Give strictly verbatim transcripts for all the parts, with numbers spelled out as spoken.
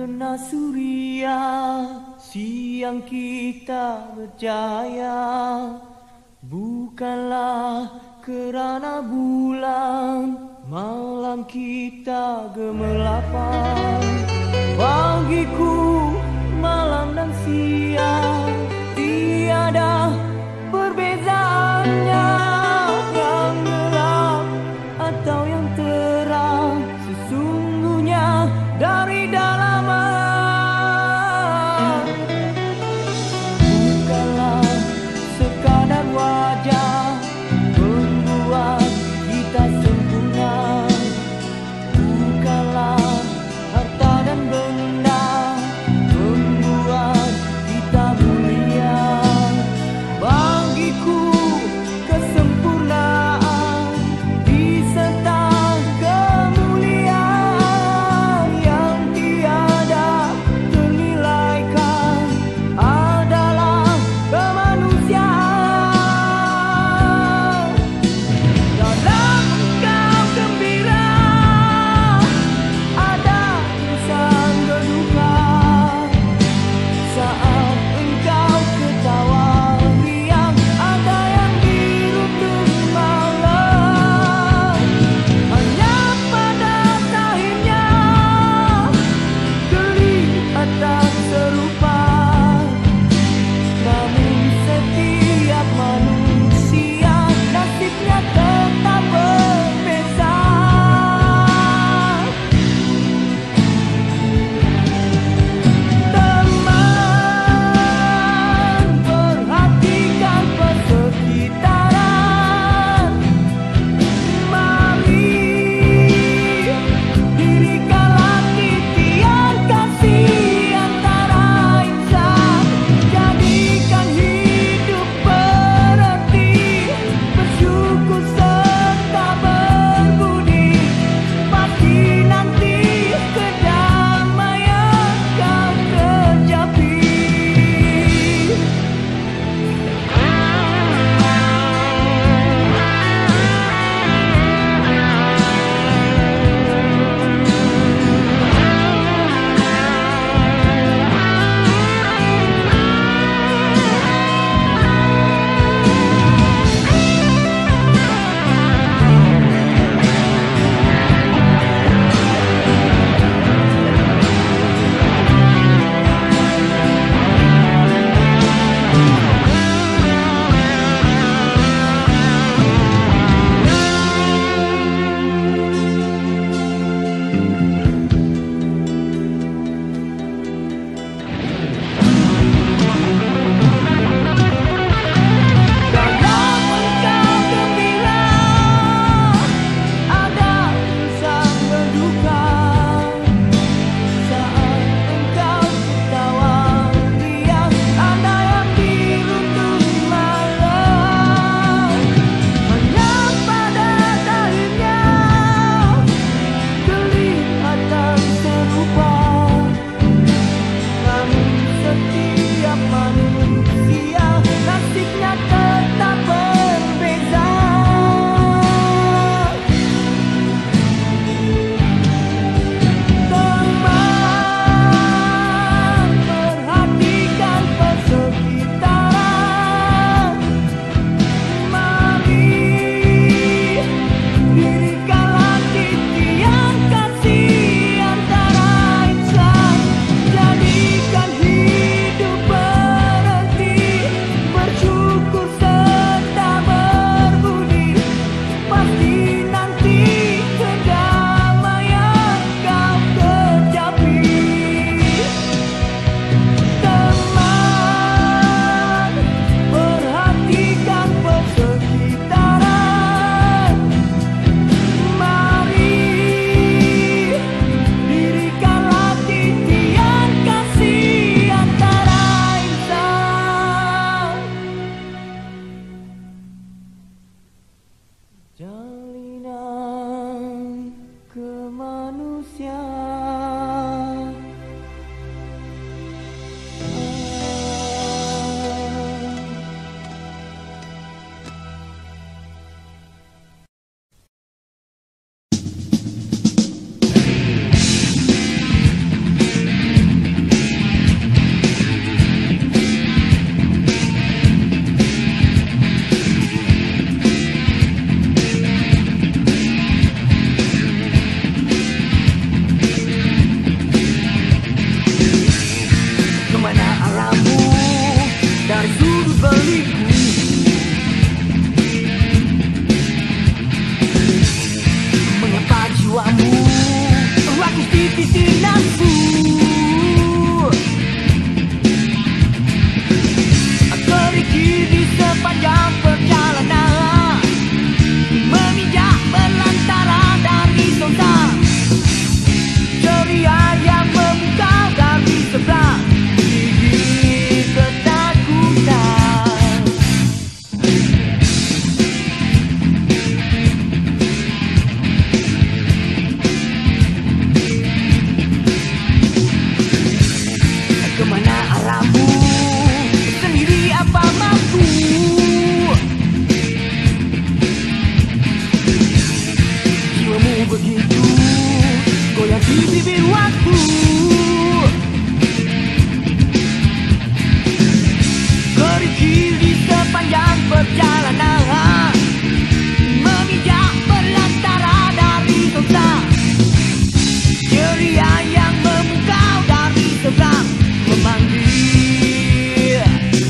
kena surya, siang kita berjaya. Bukanlah kerana bulan, malam kita gemelapan. Bagiku malam dan siang tiada perbezaannya. Yang gelap atau yang terang, sesungguhnya dari dalaman. Bukanlah sekadar wajah membuat kita sempurna. Bukanlah harta dan benda membuat kita mulia. Bagiku kesempurnaan diserta kemuliaan yang tiada begitu goyang di bibir waktu. Kerikil di sepanjang perjalanan, memijak belantara dari seberang. Ceria yang memukau dari seberang memanggil.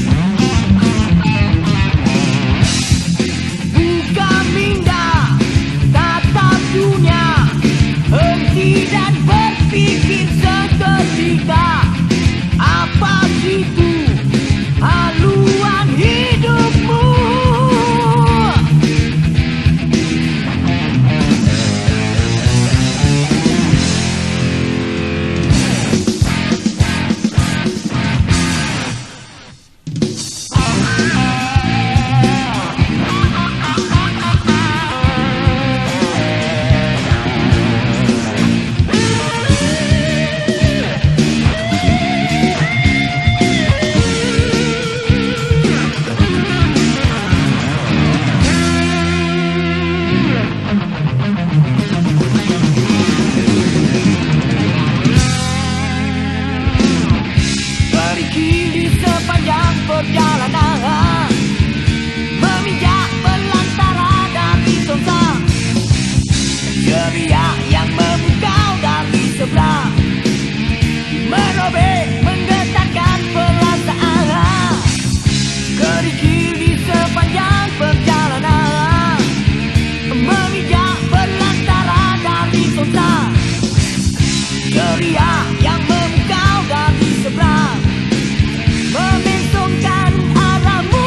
Buka minda, tatap dunia, henti dan berpikir seketika. Apa itu haluan hidupmu? Di sepanjang perjalanan, memijak belantara dari seberang. Ceria yang memukau dari seberang, merobek menggetarkan perasaan. Kerikil di sepanjang perjalanan, memijak belantara dari seberang. Ceria yang memukau dari seberang, memesongkan arahmu.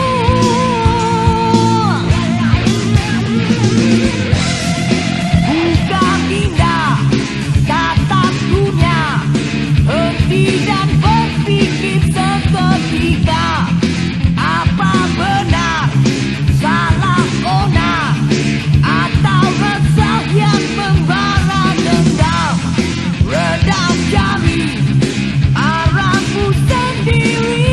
Buka indah, tatap dunia, henti dan berpikir seketika. Apa benar, salah onar, atau resah yang membara dendam? Redam jari arahmu sendiri.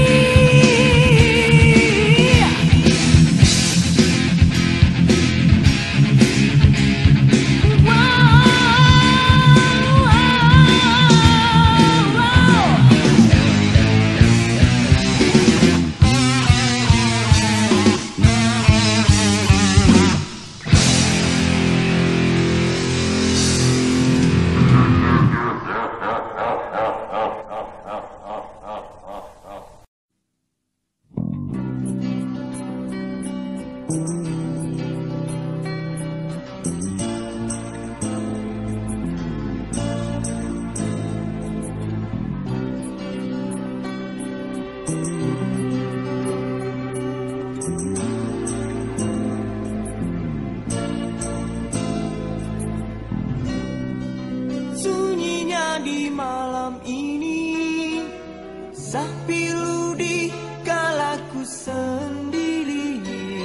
Sunyinya di malam ini, sah pilu di kalaku sendiri.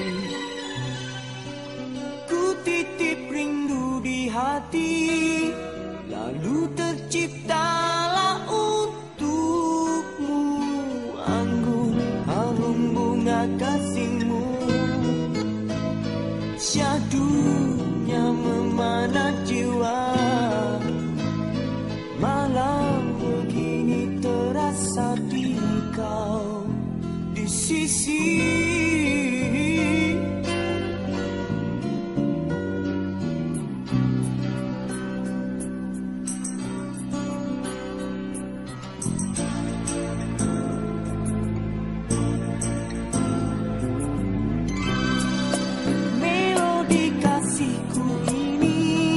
Ku titip rindu di hati, lalu terciptalah untukmu anggun harum bunga kasihmu. Syahdunya memanah jiwa, malam begini terasa di kau di sisi. Melodi kasihku ini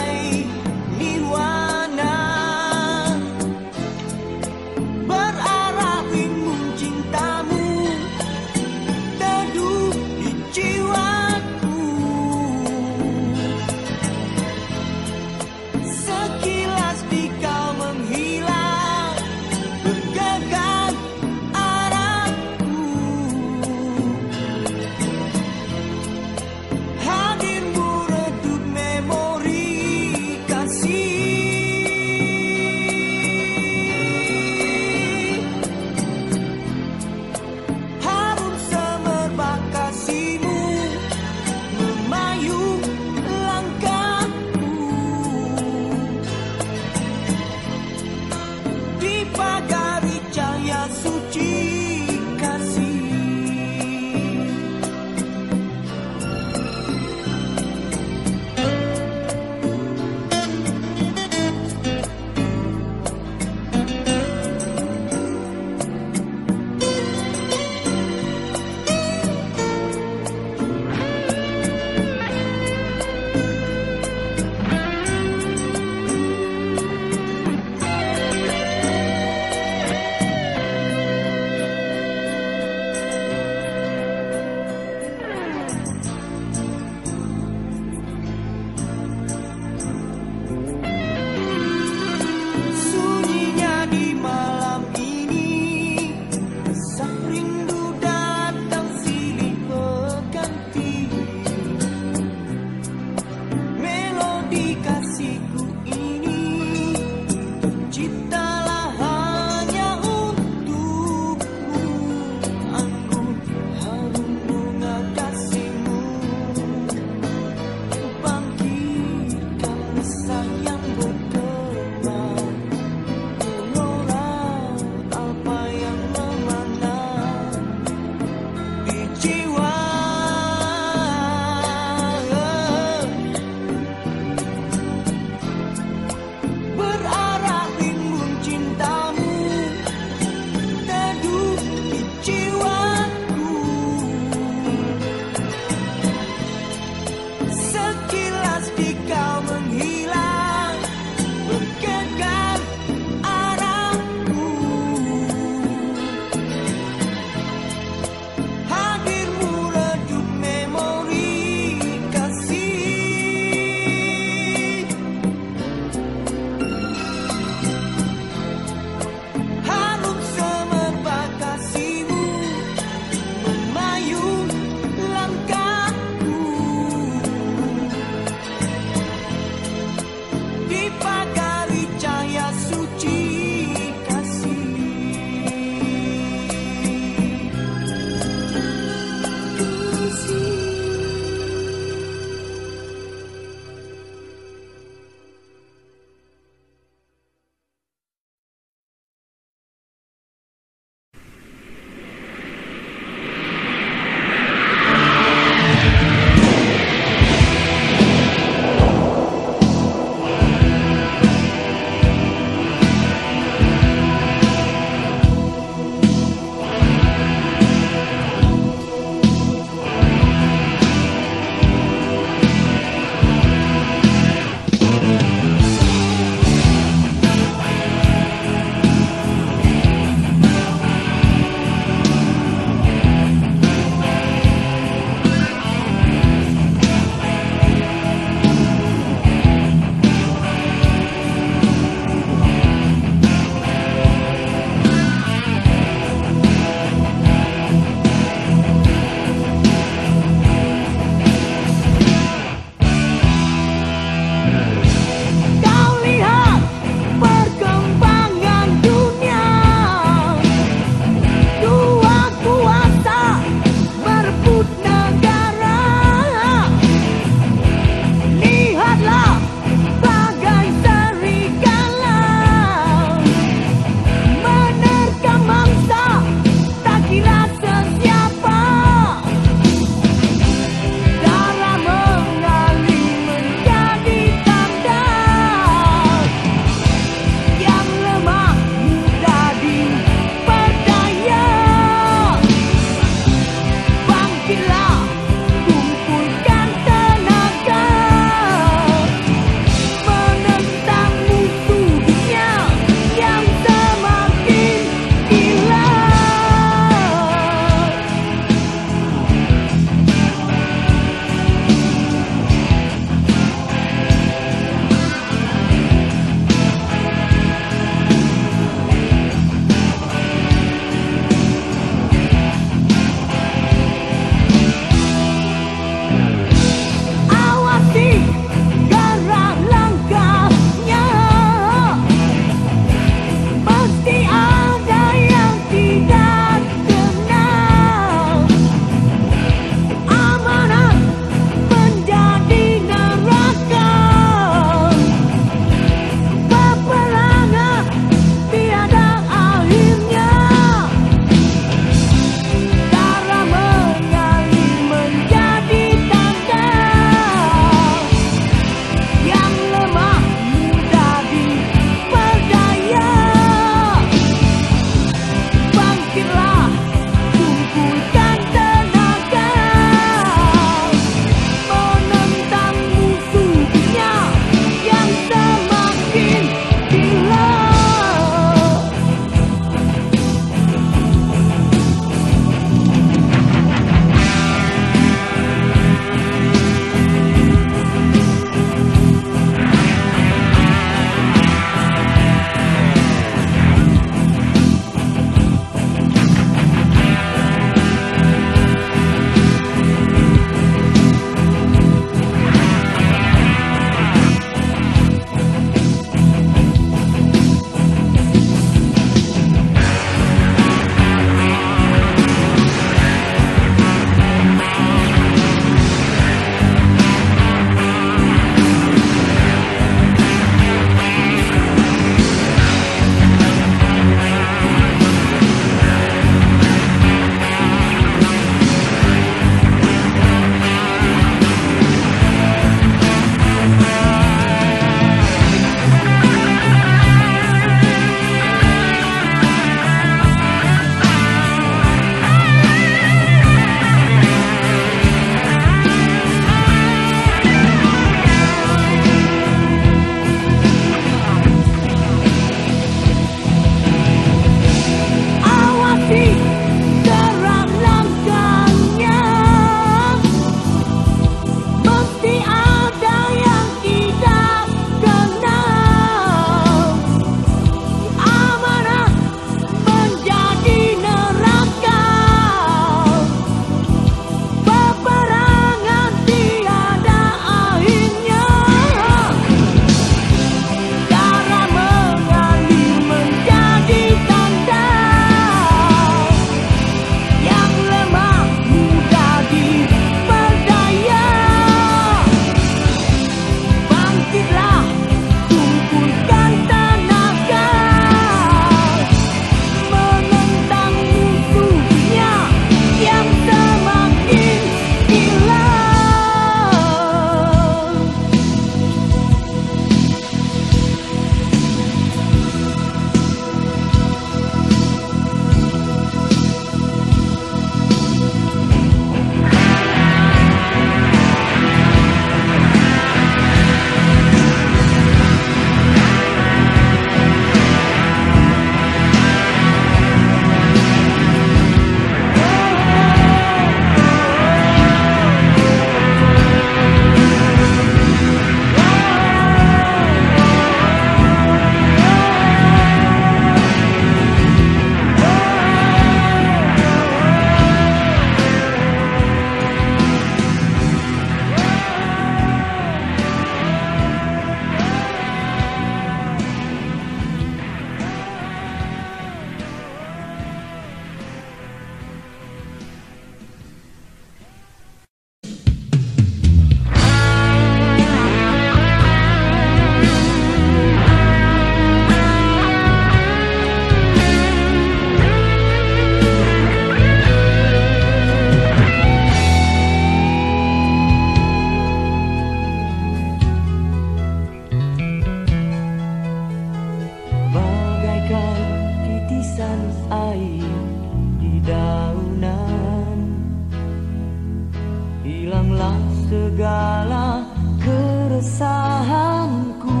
hilanglah segala keresahanku.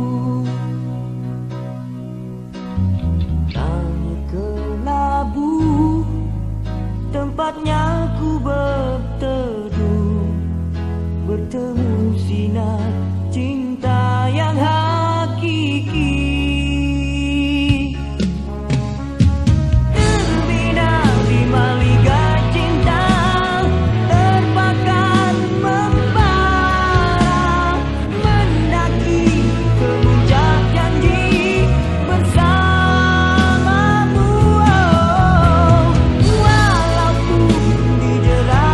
Tanya ke labu, tempatnya ku berteduh, bertemu sinar cinta yang hakiki. Di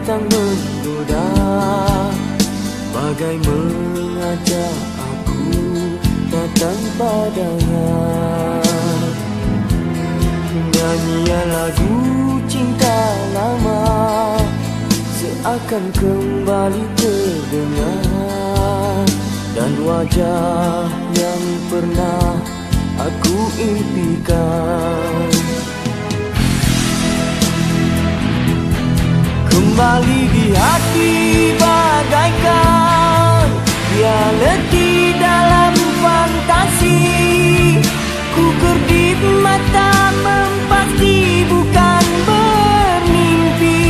datang menggoda, bagai mengajak aku datang padanya. Nyanyian lagu cinta lama seakan kembali terdengar, dan wajah yang pernah aku impikan kembali di hati, bagaikan dia letih dalam fantasi. Ku kedip mata mempasti bukan bermimpi,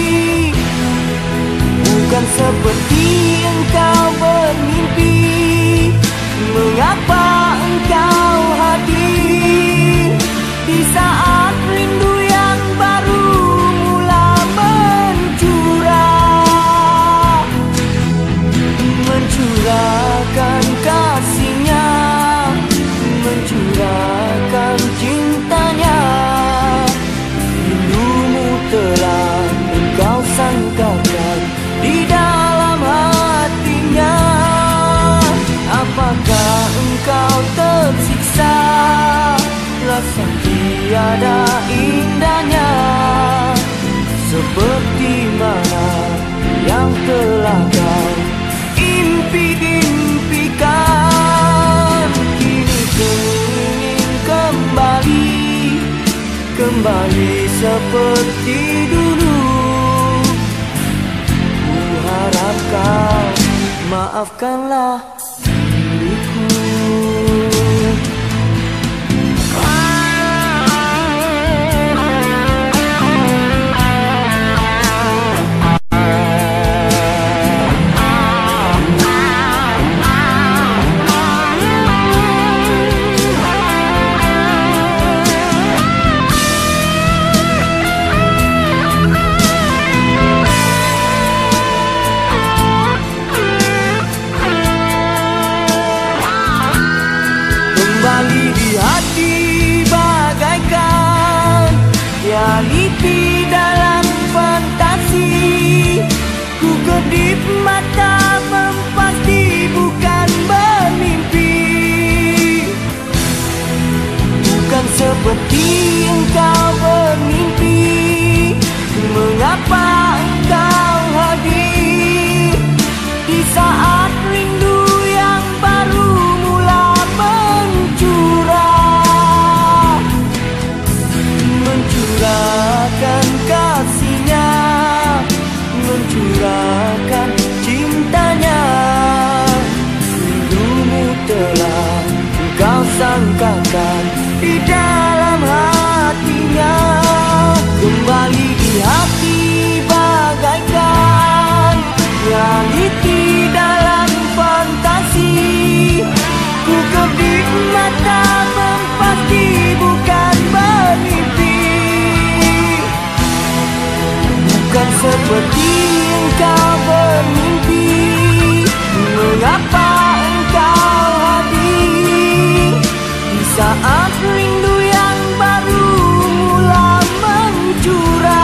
bukan seperti engkau bermimpi. Mengapa engkau hadir di saat rindu yang baru mula mencurah, mencurahkan kasihnya, mencurahkan cintanya. Rindumu telah engkau sangkakan di dalam hatinya. Apakah engkau tersiksa, rasa tiada indahnya, seperti mana yang telah kau impi-impikan. Kini ku ingin kembali, kembali seperti dulu. Ku harap kau maafkanlah diriku. Kembali di hati, bagaikan realiti dalam fantasi. Ku kedip mata mempasti bukan bermimpi, bukan seperti engkau bermimpi. Mengapa engkau hadir di saat rindu yang baru mula mencurah, mencurahkan kasihnya, mencurahkan cintanya. Rindumu telah engkau sangkakan di dalam hatinya. Kembali di hati, bagaikan realiti dalam fantasi. Ku kedip mata mempasti bukan bermimpi, bukan seperti engkau bermimpi. Mengapa engkau hadir di saat rindu yang baru mula mencurah,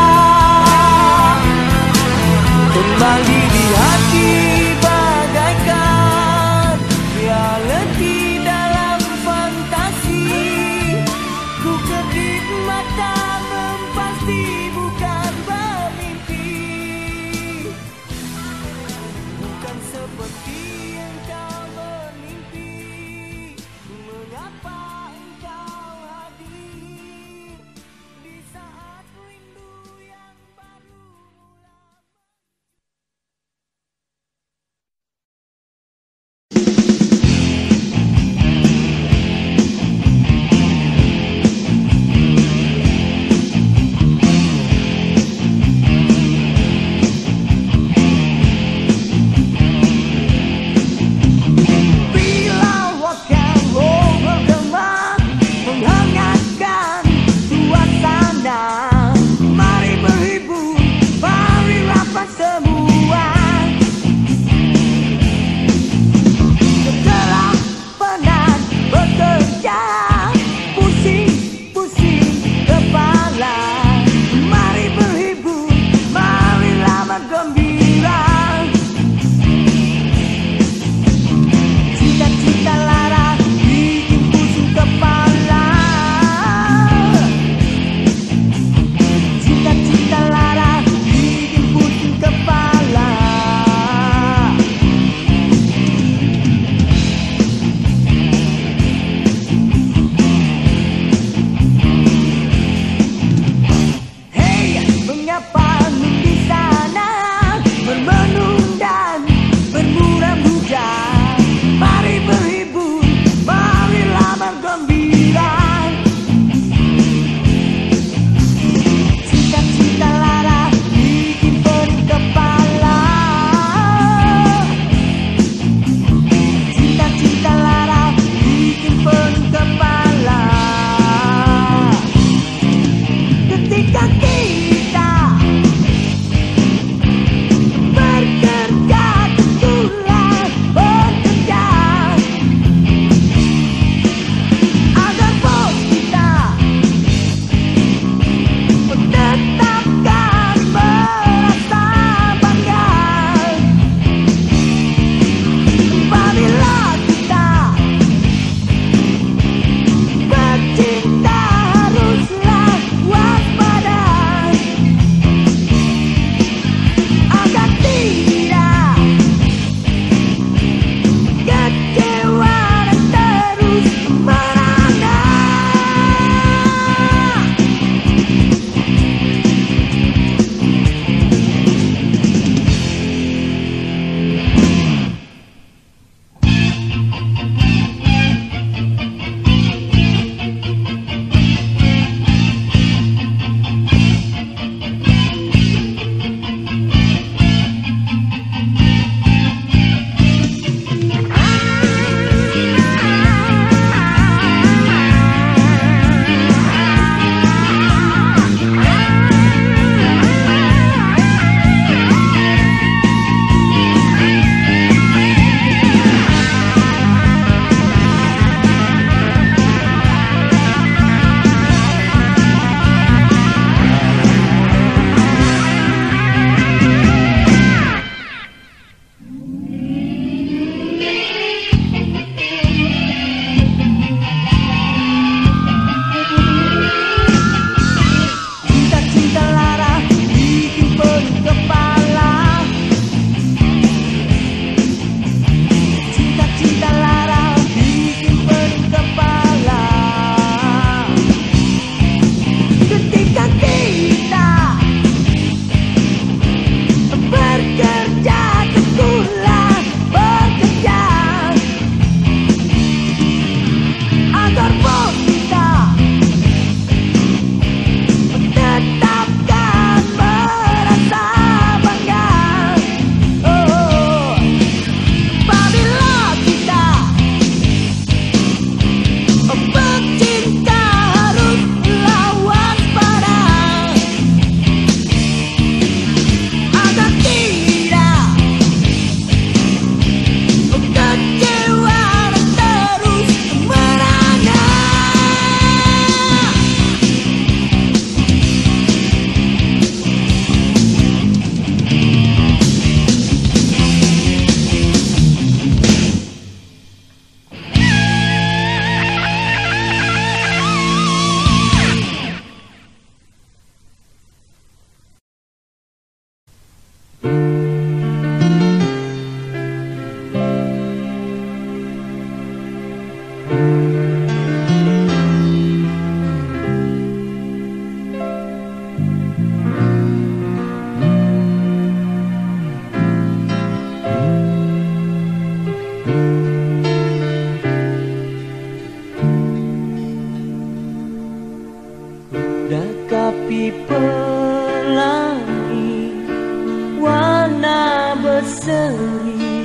berseri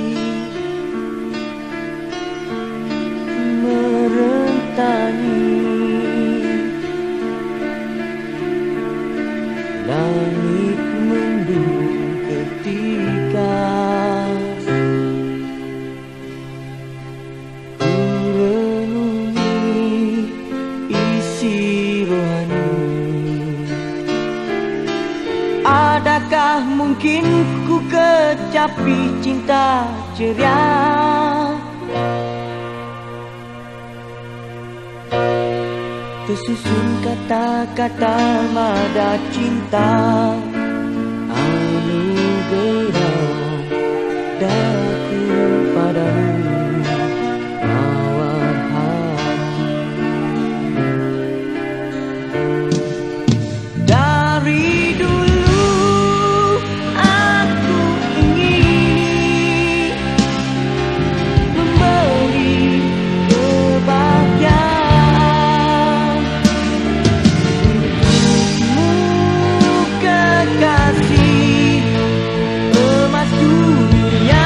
merentangi langit mendung ketika ku renungi isi rohani. Adakah mungkin ku kecapi cinta ceria? Tersusun kata-kata mada cinta, anugerah daku padamu mawar hati. Dari dulu aku ingin memberi kebahagiaan kasih emas dunia.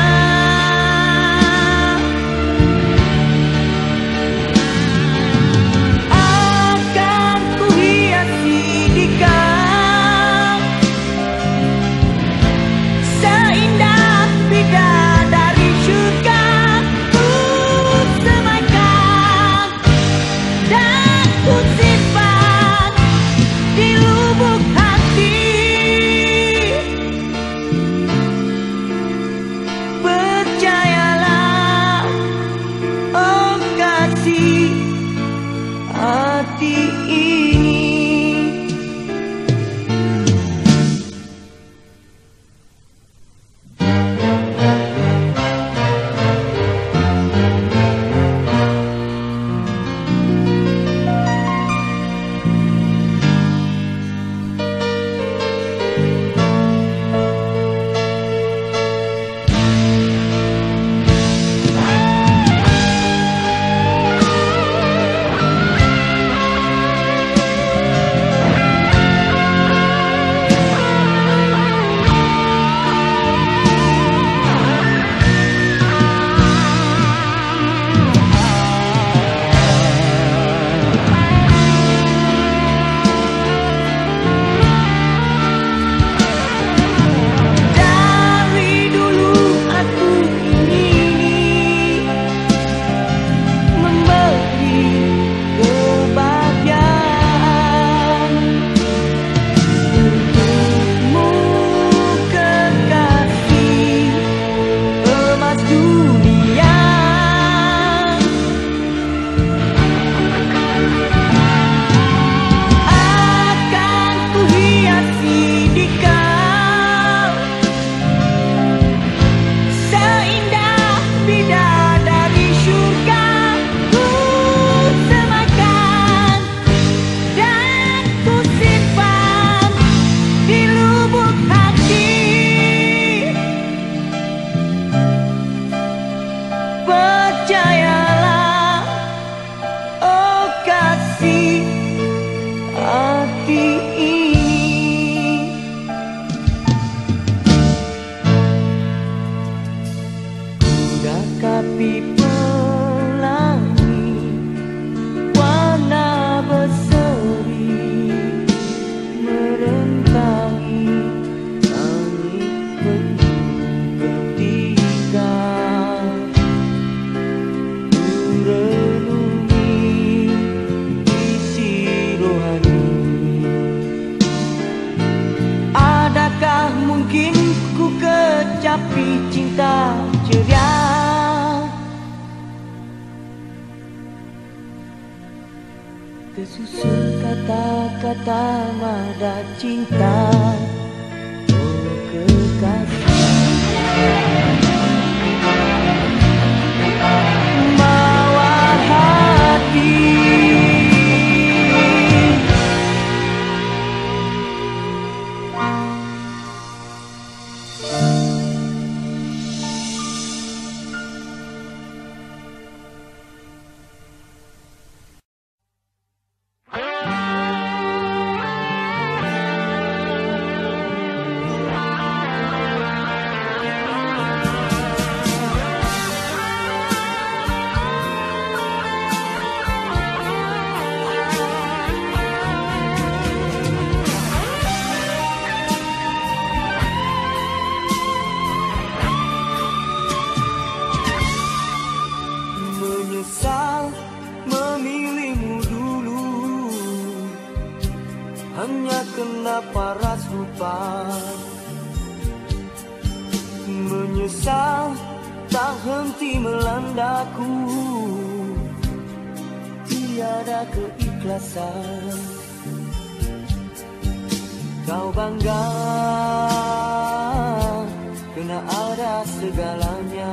Akan ku hiasi di kau seindah bidadari surga. Ku semaikan dan ku simpan di lubuk hati. Hati ini kapi pelangi warna berseri merentangi langit mendung ketika ku renungi isi rohani. Adakah mungkin ku kecapi cinta ceria? Tersusun kata-kata mada cinta, oh kekasih. Mawar hati. Menyesal tak henti melandaku, tiada keikhlasan. Kau bangga kena ada segalanya.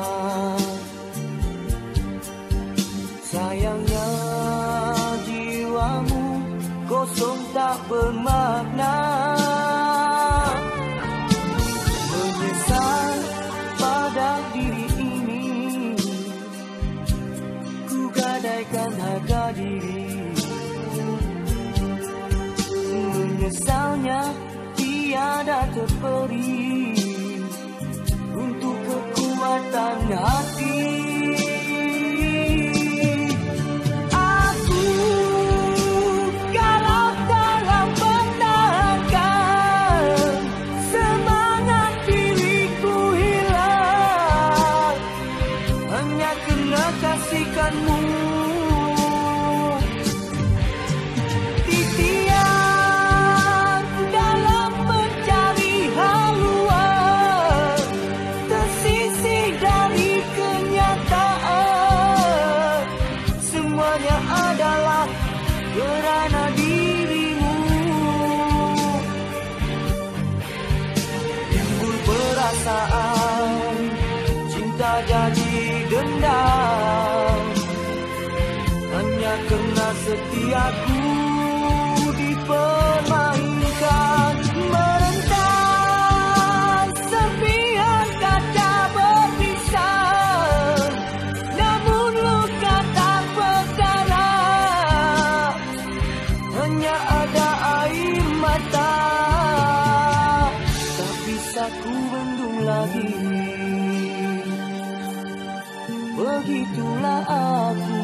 Sayangnya jiwamu kosong tak bermakna. Menyesal pada diri ini, ku gadaikan harga diri. Menyesalnya tiada terperi untuk kekuatan hati. Aku kalah dalam mempertahankan, semangat diriku hilang hanya kena kasihkanmu. Kerana dirimu timbul perasaan cinta jadi dendam, hanya kerana setiaku dipermainkan. Merentas serpihan kaca berpisah, namun luka tak berdarah, hanya ada air mata. Tak bisa ku bendung lagi. Begitulah aku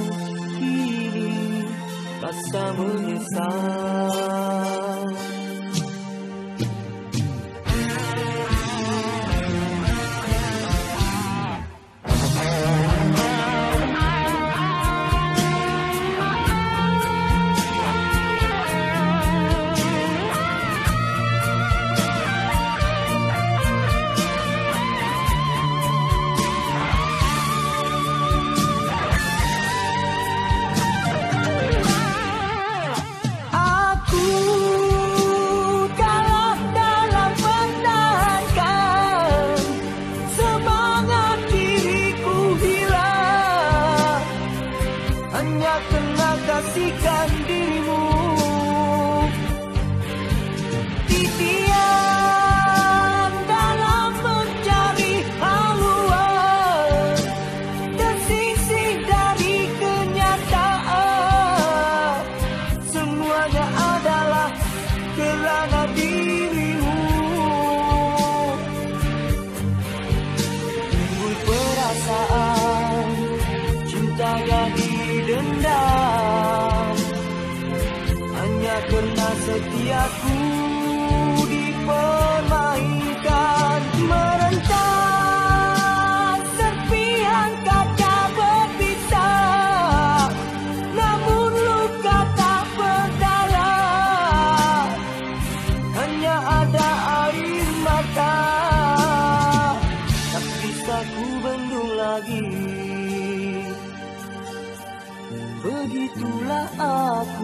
kini rasa menyesal. Hanya kena kasihkan dirimu. Titian dalam mencari haluan, tersisih dari kenyataan. Semuanya adalah kerana dirimu. Timbul perasaan cinta jadi dendam, hanya kerana setiaku dipermainkan. Merentas serpihan kaca berpisah, namun luka tak berdarah, hanya ada air mata. Tak bisa ku bendung lagi. Begitulah aku